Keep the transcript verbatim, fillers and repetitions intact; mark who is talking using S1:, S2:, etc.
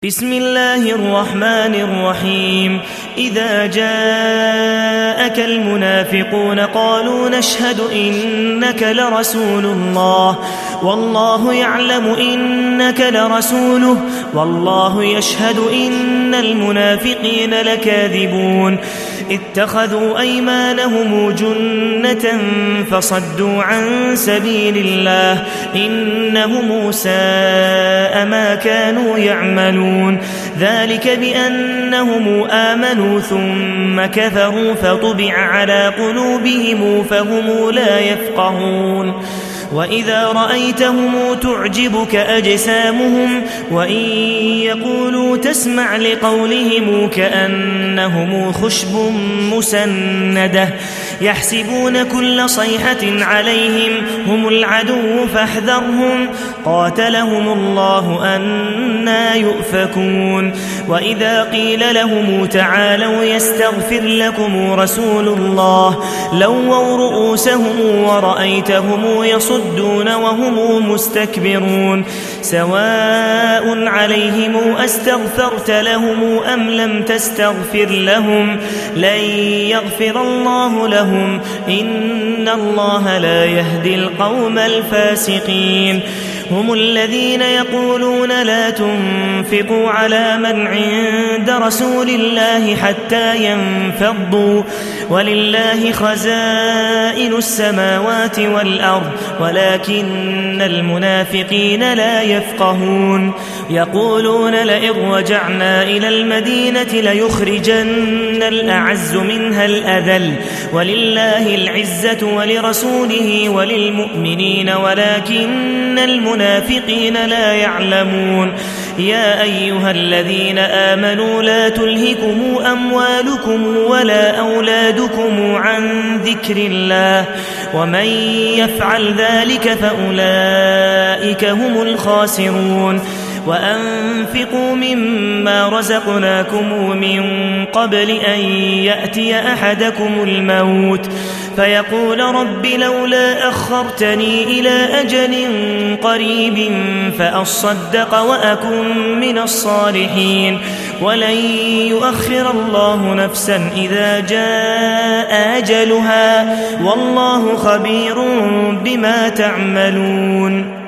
S1: بسم الله الرحمن الرحيم إذا جاءك المنافقون قالوا نشهد إنك لرسول الله والله يعلم إنك لرسوله والله يشهد إن المنافقين لكاذبون اتخذوا أيمانهم جنة فصدوا عن سبيل الله إنهم ساء ما كانوا يعملون ذلك بأنهم آمنوا ثم كفروا فطبع على قلوبهم فهم لا يفقهون وإذا رأيتهم تعجبك أجسامهم وإن يقولوا تسمع لقولهم كأنهم خشب مسندة يحسبون كل صيحة عليهم هم العدو فاحذرهم قاتلهم الله أنى يؤفكون وإذا قيل لهم تعالوا يستغفر لكم رسول الله لووا رؤوسهم ورأيتهم يصدون وهم مستكبرون سواء عليهم أستغفرت لهم أم لم تستغفر لهم لن يغفر الله لهم إن الله لا يهدي القوم الفاسقين هم الذين يقولون لا تنفقوا على من عند رسول الله حتى ينفضوا ولله خزائن السماوات والأرض ولكن المنافقين لا يفقهون يقولون لئن رجعنا إلى المدينة ليخرجن الأعز منها الأذل ولله العزة ولرسوله وللمؤمنين ولكن المنافقين لا يعلمون يا أيها الذين آمنوا لا تلهكم أموالكم ولا أولادكم عن ذكر الله ومن يفعل ذلك فأولئك هم الخاسرون وأنفقوا مما رزقناكم من قبل أن يأتي أحدكم الموت فيقول رب لولا أخرتني إلى أجل قريب فأصدق وأكن من الصالحين ولن يؤخر الله نفسا إذا جاء أجلها والله خبير بما تعملون